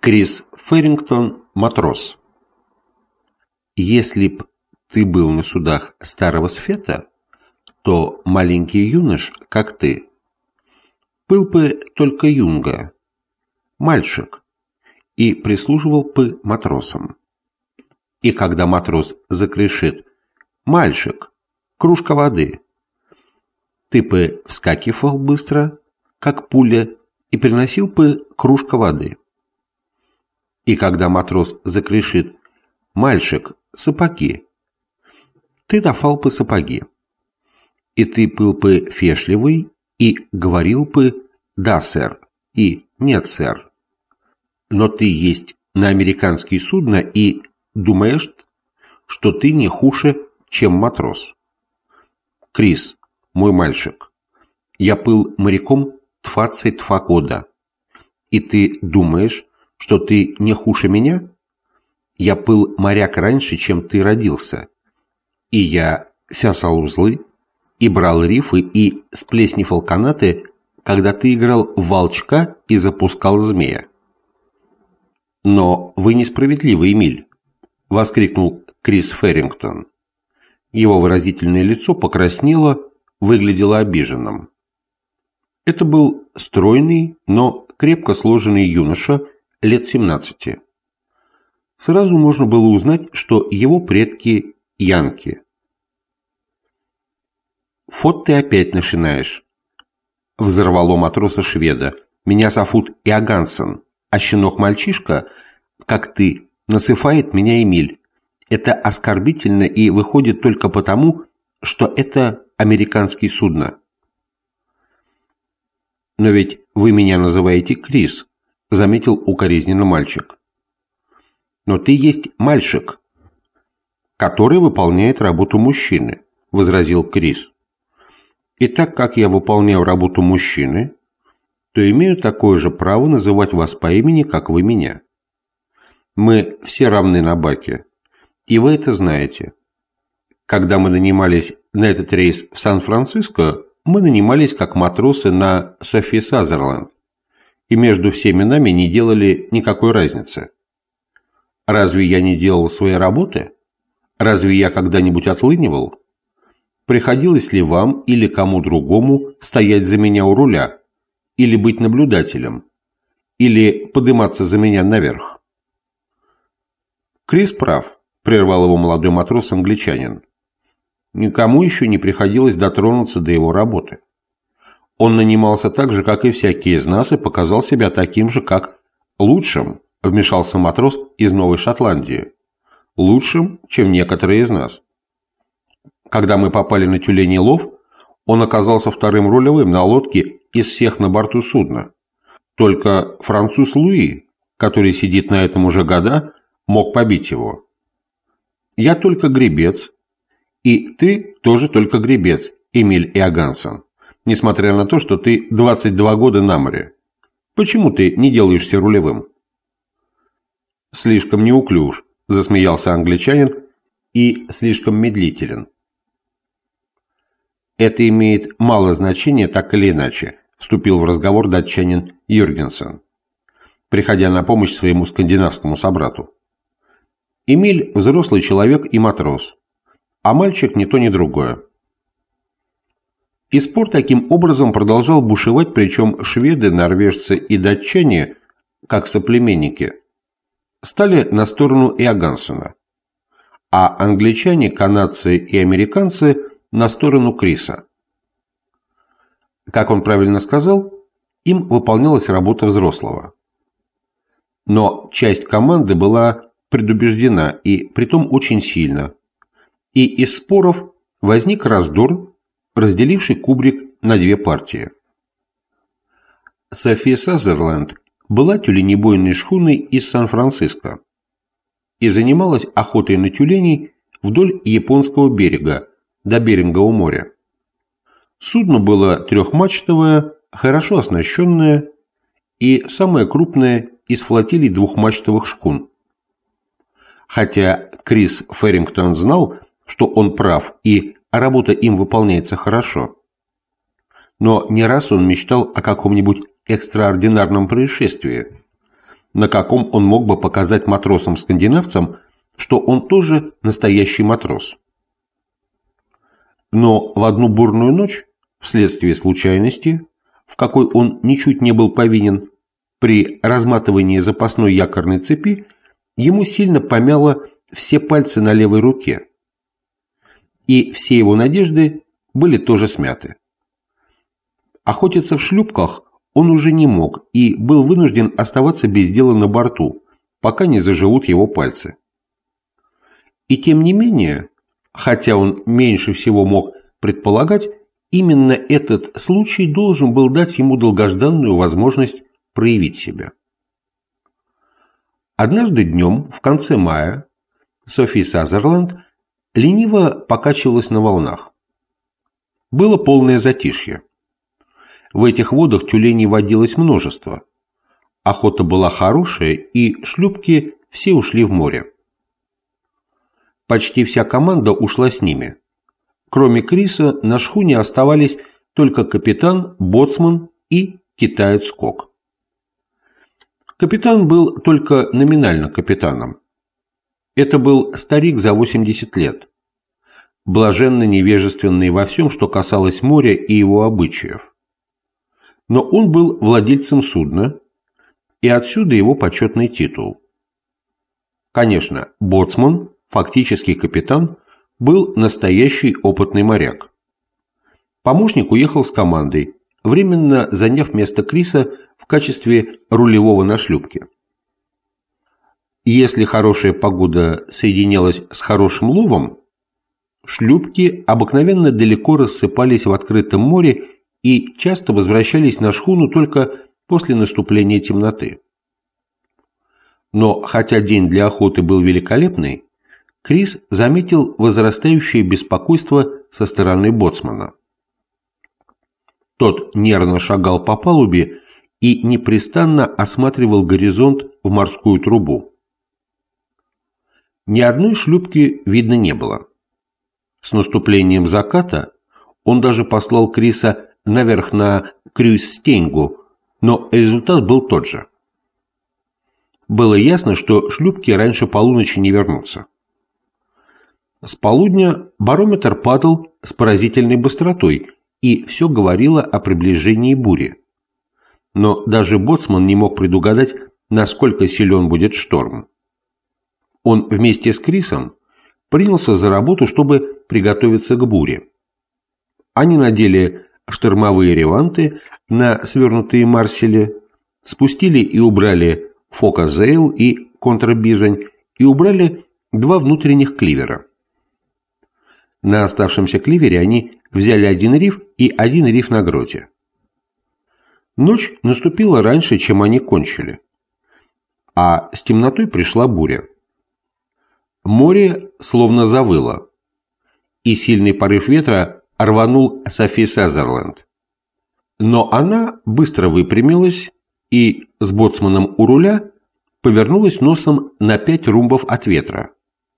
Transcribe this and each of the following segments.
Крис Феррингтон, матрос. Если б ты был на судах Старого Света, то маленький юнош, как ты, был бы только юнга, мальчик, и прислуживал бы матросам. И когда матрос закричит «Мальчик, кружка воды!», ты бы вскакивал быстро, как пуля, и приносил бы кружка воды. И когда матрос закричит «Мальчик, сапоги!», ты давал бы сапоги. И ты был бы вежливый и говорил бы «Да, сэр» и «Нет, сэр». Но ты есть на американские судна и думаешь, что ты не хуже, чем матрос. Крис, мой мальчик, я был моряком 22 года, и ты думаешь, что ты не хуже меня? Я был моряк раньше, чем ты родился, и я вязал узлы, и брал рифы, и сплеснивал канаты, когда ты играл в волчка и запускал змея. «Но вы несправедливы, Эмиль!» — воскликнул Крис Феррингтон. Его выразительное лицо покраснело, выглядело обиженным. Это был стройный, но крепко сложенный юноша лет 17. Сразу можно было узнать, что его предки янки. «Вот ты опять начинаешь!» — взорвало матроса-шведа. «Меня зовут Иогансен, а щенок-мальчишка, как ты, насыпает меня Эмиль. Это оскорбительно и выходит только потому, что это американские судна». «Но ведь вы меня называете Крис», — заметил укоризненно мальчик. «Но ты есть мальчик, который выполняет работу мужчины», — возразил Крис. «И так как я выполняю работу мужчины, то имею такое же право называть вас по имени, как вы меня. Мы все равны на баке, и вы это знаете. Когда мы нанимались на этот рейс в Сан-Франциско, мы нанимались как матросы на Софи Сазерленд, и между всеми нами не делали никакой разницы. Разве я не делал своей работы? Разве я когда-нибудь отлынивал? Приходилось ли вам или кому другому стоять за меня у руля, или быть наблюдателем, или подниматься за меня наверх?» «Крис прав», — прервал его молодой матрос-англичанин. «Никому еще не приходилось дотронуться до его работы. Он нанимался так же, как и всякий из нас, и показал себя таким же, как лучшим», — вмешался матрос из Новой Шотландии. «Лучшим, чем некоторые из нас. Когда мы попали на тюленей лов, он оказался вторым рулевым на лодке из всех на борту судна. Только француз Луи, который сидит на этом уже года, мог побить его. Я только гребец, и ты тоже только гребец, Эмиль Иогансен, несмотря на то, что ты 22 года на море. Почему ты не делаешься рулевым?» «Слишком неуклюж», — засмеялся англичанин, — «и слишком медлителен». «Это имеет мало значения так или иначе», — вступил в разговор датчанин Юргенсен, приходя на помощь своему скандинавскому собрату. «Эмиль – взрослый человек и матрос, а мальчик ни то ни другое». И спор таким образом продолжал бушевать, причем шведы, норвежцы и датчане, как соплеменники, стали на сторону Иогансена, а англичане, канадцы и американцы – на сторону Криса. Как он правильно сказал, им выполнялась работа взрослого. Но часть команды была предубеждена, и притом очень сильно, и из споров возник раздор, разделивший кубрик на две партии. Софи Сазерленд была тюленебойной шхуной из Сан-Франциско и занималась охотой на тюленей вдоль японского берега до Берингового моря. Судно было трехмачтовое, хорошо оснащенное и самое крупное из флотилий двухмачтовых шхун. Хотя Крис Феррингтон знал, что он прав и работа им выполняется хорошо, но не раз он мечтал о каком-нибудь экстраординарном происшествии, на каком он мог бы показать матросам-скандинавцам, что он тоже настоящий матрос. Но в одну бурную ночь, вследствие случайности, в какой он ничуть не был повинен, при разматывании запасной якорной цепи ему сильно помяло все пальцы на левой руке, и все его надежды были тоже смяты. Охотиться в шлюпках он уже не мог и был вынужден оставаться без дела на борту, пока не заживут его пальцы. И тем не менее, хотя он меньше всего мог предполагать, именно этот случай должен был дать ему долгожданную возможность проявить себя. Однажды днем, в конце мая, Софи Сазерленд лениво покачивалась на волнах. Было полное затишье. В этих водах тюленей водилось множество. Охота была хорошая, и шлюпки все ушли в море. Почти вся команда ушла с ними. Кроме Криса, на шхуне оставались только капитан, боцман и китаец Кок. Капитан был только номинально капитаном. Это был старик за 80 лет, блаженно невежественный во всем, что касалось моря и его обычаев. Но он был владельцем судна, и отсюда его почетный титул. Конечно, боцман, фактически капитан, был настоящий опытный моряк. Помощник уехал с командой, временно заняв место Криса в качестве рулевого на шлюпке. Если хорошая погода соединялась с хорошим ловом, шлюпки обыкновенно далеко рассыпались в открытом море и часто возвращались на шхуну только после наступления темноты. Но хотя день для охоты был великолепный, Крис заметил возрастающее беспокойство со стороны боцмана. Тот нервно шагал по палубе и непрестанно осматривал горизонт в морскую трубу. Ни одной шлюпки видно не было. С наступлением заката он даже послал Криса наверх на Крюйсстенгу, но результат был тот же. Было ясно, что шлюпки раньше полуночи не вернутся. С полудня барометр падал с поразительной быстротой, и все говорило о приближении бури. Но даже боцман не мог предугадать, насколько силен будет шторм. Он вместе с Крисом принялся за работу, чтобы приготовиться к буре. Они надели штормовые реванты на свернутые марсели, спустили и убрали фокозейл и контрабизань и убрали два внутренних кливера. На оставшемся кливере они взяли один риф и один риф на гроте. Ночь наступила раньше, чем они кончили, а с темнотой пришла буря. Море словно завыло, и сильный порыв ветра рванул Софи Сазерленд. Но она быстро выпрямилась и с боцманом у руля повернулась носом на 5 румбов от ветра.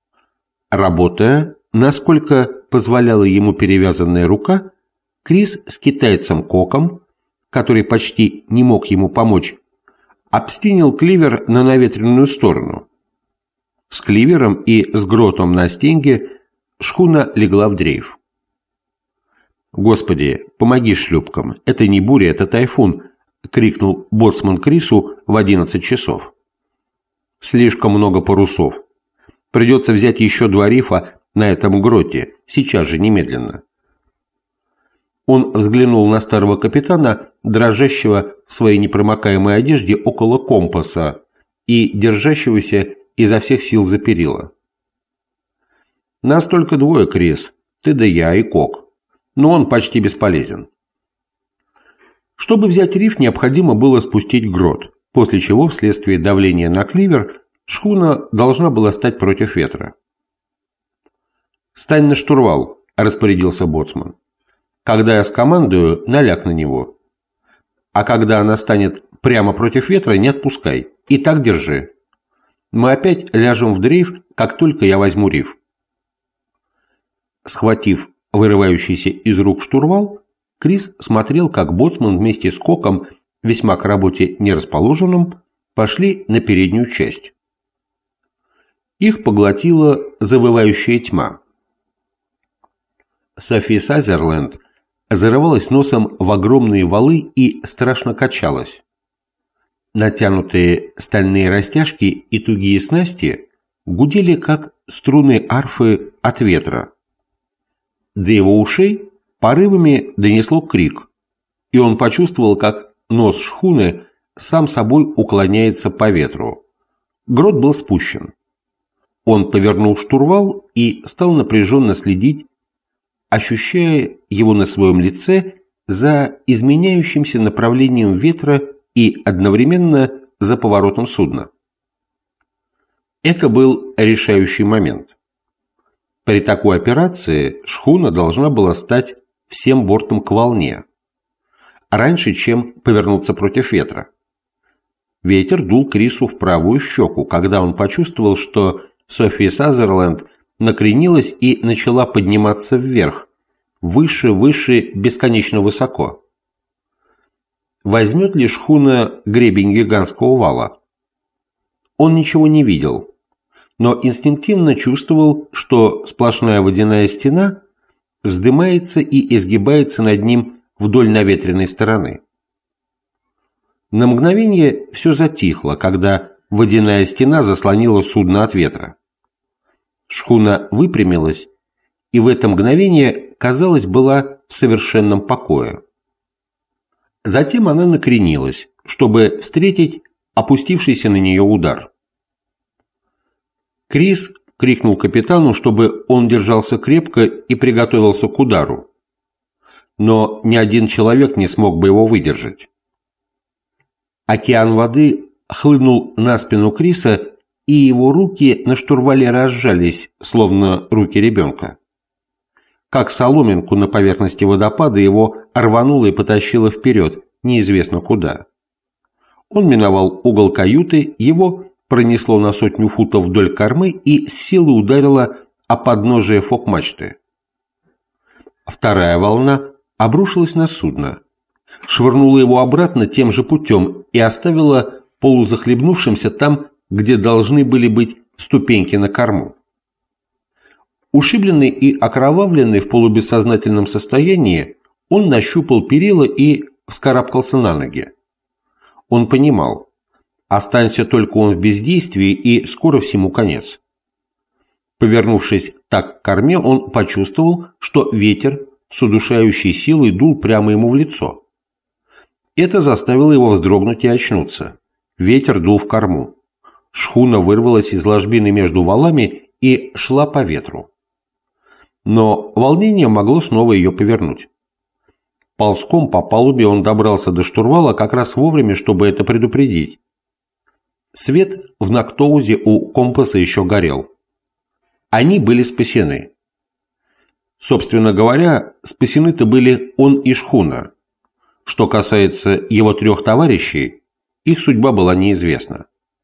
Работая, насколько позволяла ему перевязанная рука, Крис с китайцем Коком, который почти не мог ему помочь, обстинил кливер на наветренную сторону. С кливером и с гротом на стенге шхуна легла в дрейф. «Господи, помоги шлюпкам! Это не буря, это тайфун!» — крикнул боцман Крису в 11 часов. «Слишком много парусов. Придется взять еще 2 рифа на этом гроте, сейчас же, немедленно». Он взглянул на старого капитана, дрожащего в своей непромокаемой одежде около компаса и держащегося изо всех сил за перила. «Нас только 2, Крис, ты да я и Кок, но он почти бесполезен». Чтобы взять риф, необходимо было спустить грот, после чего, вследствие давления на кливер, шхуна должна была стать против ветра. «Стань на штурвал», – распорядился боцман. «Когда я скомандую, наляг на него. А когда она станет прямо против ветра, не отпускай. И так держи. Мы опять ляжем в дрейф, как только я возьму риф». Схватив вырывающийся из рук штурвал, Крис смотрел, как боцман вместе с Коком, весьма к работе нерасположенным, пошли на переднюю часть. Их поглотила завывающая тьма. Софи Сазерленд зарывалась носом в огромные валы и страшно качалась. Натянутые стальные растяжки и тугие снасти гудели, как струны арфы от ветра. До его ушей порывами донесло крик, и он почувствовал, как нос шхуны сам собой уклоняется по ветру. Грот был спущен. Он повернул штурвал и стал напряженно следить, ощущая его на своем лице за изменяющимся направлением ветра и одновременно за поворотом судна. Это был решающий момент. При такой операции шхуна должна была стать всем бортом к волне, раньше, чем повернуться против ветра. Ветер дул Крису в правую щеку, когда он почувствовал, что Софи Сазерленд накренилась и начала подниматься вверх, выше, выше, бесконечно высоко. Возьмет ли шхуна гребень гигантского вала? Он ничего не видел, но инстинктивно чувствовал, что сплошная водяная стена вздымается и изгибается над ним вдоль наветренной стороны. На мгновение все затихло, когда водяная стена заслонила судно от ветра. Шхуна выпрямилась, и в это мгновение, казалось, была в совершенном покое. Затем она накренилась, чтобы встретить опустившийся на нее удар. Крис крикнул капитану, чтобы он держался крепко и приготовился к удару. Но ни один человек не смог бы его выдержать. Океан воды хлынул на спину Криса, и его руки на штурвале разжались, словно руки ребенка. Как соломинку на поверхности водопада его рвануло и потащило вперед, неизвестно куда. Он миновал угол каюты, его пронесло на 100 футов вдоль кормы и с силой ударило о подножие фок-мачты. Вторая волна обрушилась на судно, швырнула его обратно тем же путем и оставила полузахлебнувшимся там, где должны были быть ступеньки на корму. Ушибленный и окровавленный в полубессознательном состоянии, он нащупал перила и вскарабкался на ноги. Он понимал, останься только он в бездействии, и скоро всему конец. Повернувшись так к корме, он почувствовал, что ветер с удушающей силой дул прямо ему в лицо. Это заставило его вздрогнуть и очнуться. Ветер дул в корму. Шхуна вырвалась из ложбины между валами и шла по ветру. Но волнение могло снова ее повернуть. Ползком по палубе он добрался до штурвала как раз вовремя, чтобы это предупредить. Свет в Нактоузе у компаса еще горел. Они были спасены. Собственно говоря, спасены-то были он и шхуна. Что касается его 3 товарищей, их судьба была неизвестна.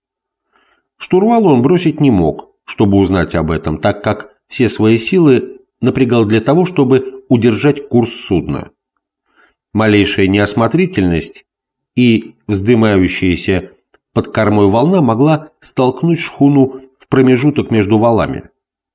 Штурвал он бросить не мог, чтобы узнать об этом, так как все свои силы напрягал для того, чтобы удержать курс судна. Малейшая неосмотрительность и вздымающаяся под кормой волна могла столкнуть шхуну в промежуток между валами.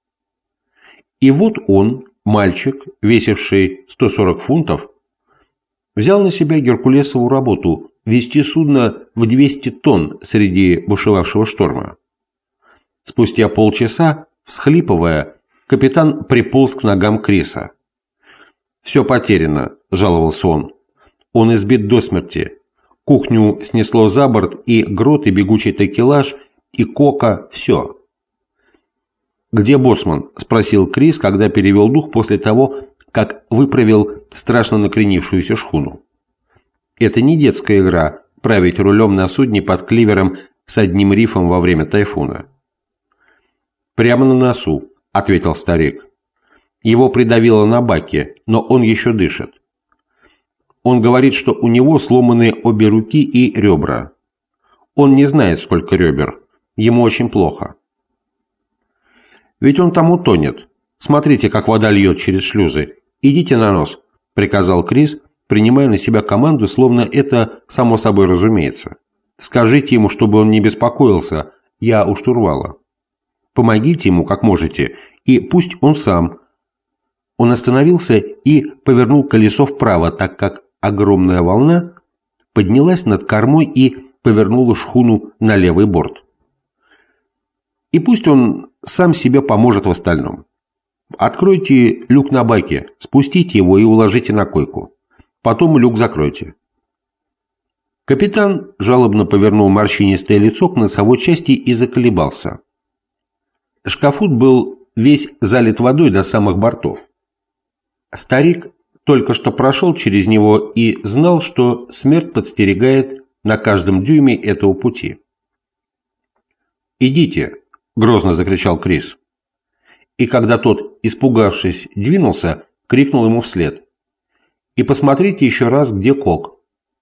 И вот он, мальчик, весивший 140 фунтов, взял на себя геркулесову работу вести судно в 200 тонн среди бушевавшего шторма. Спустя полчаса, всхлипывая, капитан приполз к ногам Криса. «Все потеряно», – жаловался он. «Он избит до смерти. Кухню снесло за борт, и грот, и бегучий такелаж, и кока – все». «Где боцман?» – спросил Крис, когда перевел дух после того, как выправил страшно накренившуюся шхуну. Это не детская игра – править рулем на судне под кливером с одним рифом во время тайфуна. «Прямо на носу», – ответил старик. «Его придавило на баке, но он еще дышит. Он говорит, что у него сломаны обе руки и ребра. Он не знает, сколько ребер. Ему очень плохо». «Ведь он там утонет. Смотрите, как вода льет через шлюзы. Идите на нос», – приказал Крис, принимая на себя команду, словно это само собой разумеется. Скажите ему, чтобы он не беспокоился, я у штурвала. Помогите ему, как можете, и пусть он сам». Он остановился и повернул колесо вправо, так как огромная волна поднялась над кормой и повернула шхуну на левый борт. И пусть он сам себе поможет в остальном. Откройте люк на баке, спустите его и уложите на койку. Потом люк закройте. Капитан жалобно повернул морщинистое лицо к носовой части и заколебался. Шкафут был весь залит водой до самых бортов. Старик только что прошел через него и знал, что смерть подстерегает на каждом дюйме этого пути. «Идите!» – грозно закричал Крис. И когда тот, испугавшись, двинулся, крикнул ему вслед: «И посмотрите еще раз, где Кок».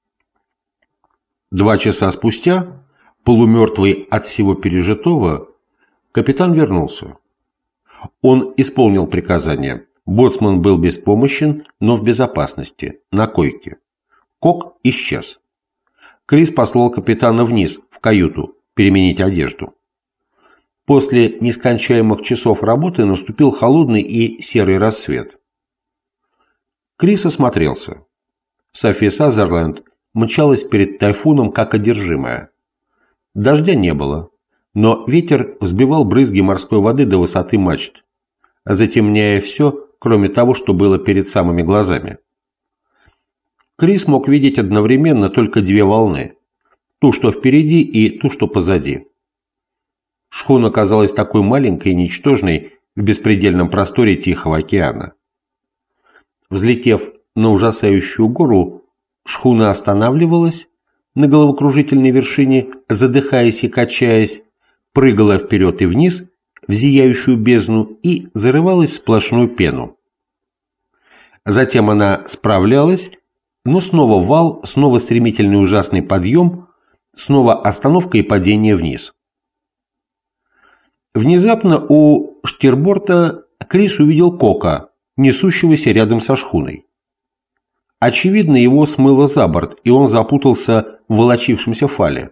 2 часа спустя, полумертвый от всего пережитого, капитан вернулся. Он исполнил приказание. Боцман был беспомощен, но в безопасности, на койке. Кок исчез. Крис послал капитана вниз, в каюту, переменить одежду. После нескончаемых часов работы наступил холодный и серый рассвет. Крис осмотрелся. София Сазерленд мчалась перед тайфуном, как одержимая. Дождя не было, но ветер взбивал брызги морской воды до высоты мачт, затемняя все, кроме того, что было перед самыми глазами. Крис мог видеть одновременно только 2 волны, ту, что впереди, и ту, что позади. Шхуна казалась такой маленькой и ничтожной в беспредельном просторе Тихого океана. Взлетев на ужасающую гору, шхуна останавливалась на головокружительной вершине, задыхаясь и качаясь, прыгала вперед и вниз в зияющую бездну и зарывалась в сплошную пену. Затем она справлялась, но снова вал, снова стремительный ужасный подъем, снова остановка и падение вниз. Внезапно у штирборта Крис увидел Кока, несущегося рядом со шхуной. Очевидно, его смыло за борт, и он запутался в волочившемся фале.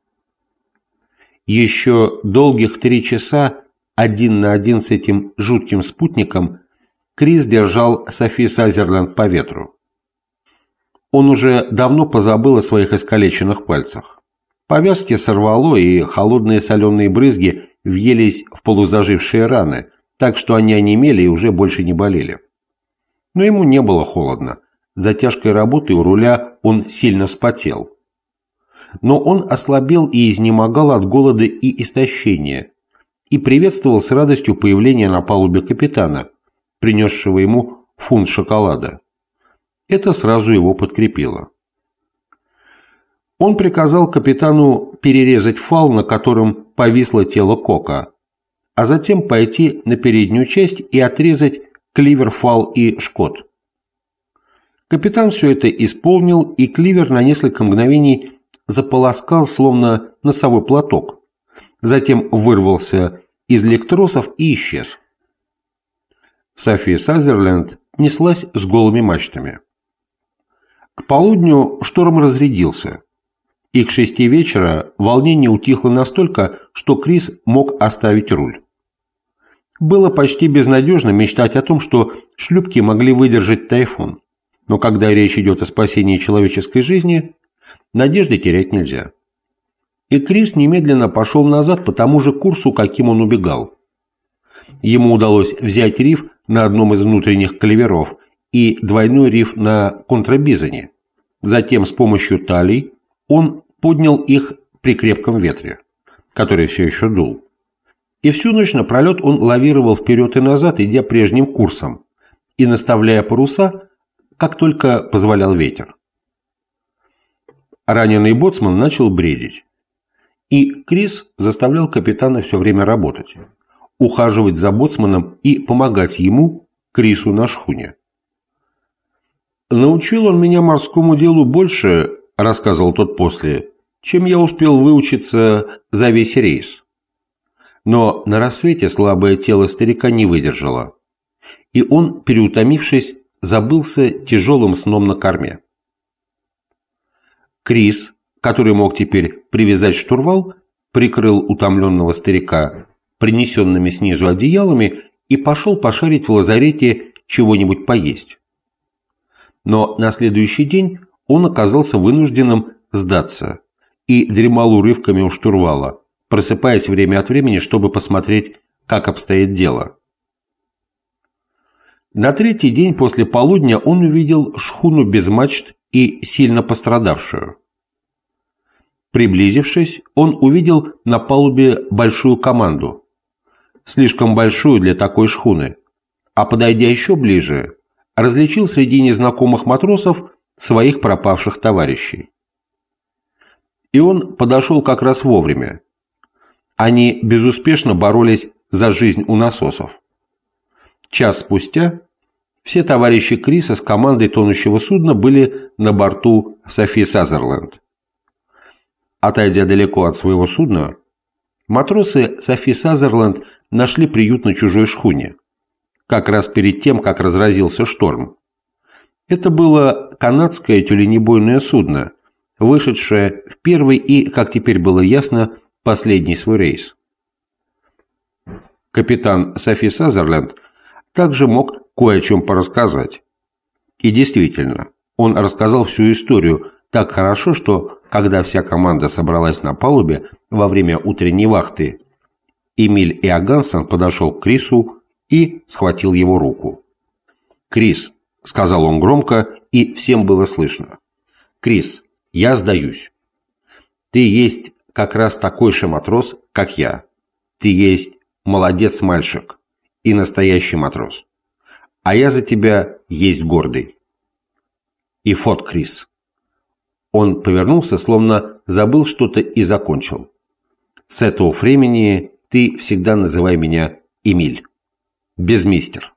Еще долгих 3 часа один на один с этим жутким спутником Крис держал Софи Сазерленд по ветру. Он уже давно позабыл о своих искалеченных пальцах. Повязки сорвало, и холодные соленые брызги въелись в полузажившие раны, так что они онемели и уже больше не болели. Но ему не было холодно. За тяжкой работой у руля он сильно вспотел. Но он ослабел и изнемогал от голода и истощения, и приветствовал с радостью появление на палубе капитана, принесшего ему фунт шоколада. Это сразу его подкрепило. Он приказал капитану перерезать фал, на котором повисло тело Кока, а затем пойти на переднюю часть и отрезать кливер, фал и шкот. Капитан все это исполнил, и кливер на несколько мгновений заполоскал, словно носовой платок, затем вырвался из лектросов и исчез. София Сазерленд неслась с голыми мачтами. К полудню шторм разрядился, и к 6 вечера волнение утихло настолько, что Крис мог оставить руль. Было почти безнадежно мечтать о том, что шлюпки могли выдержать тайфун, но когда речь идет о спасении человеческой жизни, надежды терять нельзя. И Крис немедленно пошел назад по тому же курсу, каким он убегал. Ему удалось взять риф на одном из внутренних кливеров и двойной риф на контрабизоне. Затем с помощью талий он поднял их при крепком ветре, который все еще дул. И всю ночь напролет он лавировал вперед и назад, идя прежним курсом, и наставляя паруса, как только позволял ветер. Раненый боцман начал бредить, и Крис заставлял капитана все время работать, ухаживать за боцманом и помогать ему, Крису, на шхуне. «Научил он меня морскому делу больше, — рассказывал тот после, — чем я успел выучиться за весь рейс. Но на рассвете слабое тело старика не выдержало, и он, переутомившись, забылся тяжелым сном на корме. Крис, который мог теперь привязать штурвал, прикрыл утомленного старика принесенными снизу одеялами и пошел пошарить в лазарете чего-нибудь поесть. Но на следующий день он оказался вынужденным сдаться и дремал урывками у штурвала, просыпаясь время от времени, чтобы посмотреть, как обстоит дело. На третий день после полудня он увидел шхуну без мачт и сильно пострадавшую. Приблизившись, он увидел на палубе большую команду, слишком большую для такой шхуны, а подойдя еще ближе, различил среди незнакомых матросов своих пропавших товарищей. И он подошел как раз вовремя. Они безуспешно боролись за жизнь у насосов. Час спустя все товарищи Криса с командой тонущего судна были на борту Софи Сазерленд. Отойдя далеко от своего судна, матросы Софи Сазерленд нашли приют на чужой шхуне, как раз перед тем, как разразился шторм. Это было канадское тюленебойное судно, вышедшее в первый и, как теперь было ясно, последний свой рейс. Капитан Софи Сазерленд также мог кое о чем порассказать. И действительно, он рассказал всю историю так хорошо, что, когда вся команда собралась на палубе во время утренней вахты, Эмиль Иогансон подошел к Крису и схватил его руку. «Крис», — сказал он громко, и всем было слышно, — «Крис, я сдаюсь. Ты есть как раз такой же матрос, как я. Ты есть молодец-мальчик и настоящий матрос. А я за тебя есть гордый. И фот, Крис». Он повернулся, словно забыл что-то и закончил. «С этого времени ты всегда называй меня Эмиль. Без мистер».